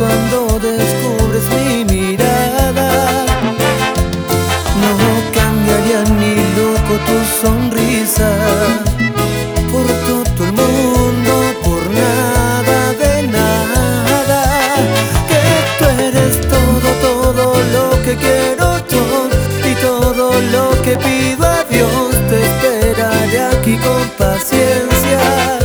cuando descubres mi mirada. No cambiaría ni loco tu sonrisa por todo el mundo, por nada de nada. Que tú eres todo, todo lo que quiero yo, y todo lo que pido a Dios. Te esperaré aquí con paciencia.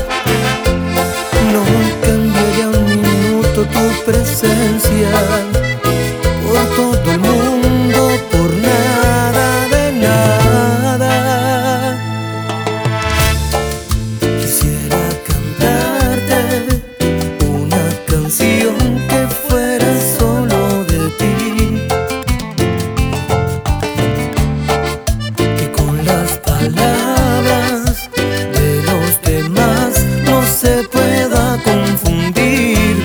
No cambiaría un minuto tu presencia por todo el mundo, por nada de nada. Quisiera cantarte una canción que fuera solo de ti, que con las palabras de los demás no se pueda confundir.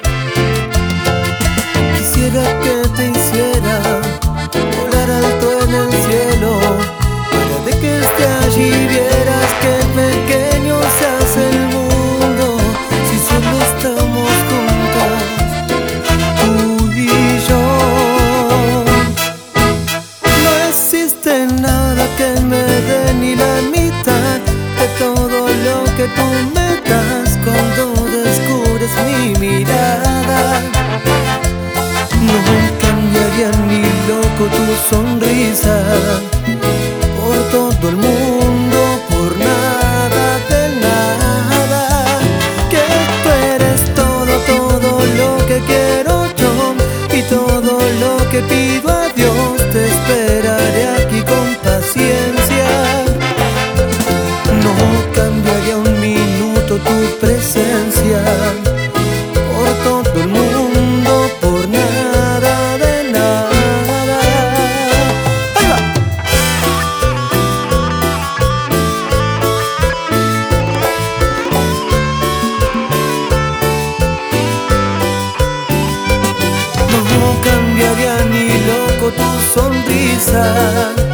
Quisiera que te hiciera volar alto en el cielo, para de que esté allí vieras qué pequeño se hace el mundo si solo estamos juntos, tú y yo. No existe nada que me dé ni la mitad de todo lo que tú me das cuando descubres mi mirada. No cambiaría ni loco tu sonrisa por todo el mundo, por nada de nada. Que tú eres todo, todo lo que quiero yo, y todo lo que pido a Dios. Te esperaré aquí con paciencia. No cambiaría un minuto tu presencia por todo el mundo, por nada de nada. ¡Ahí va! No cambiaría ni loco tu sonrisa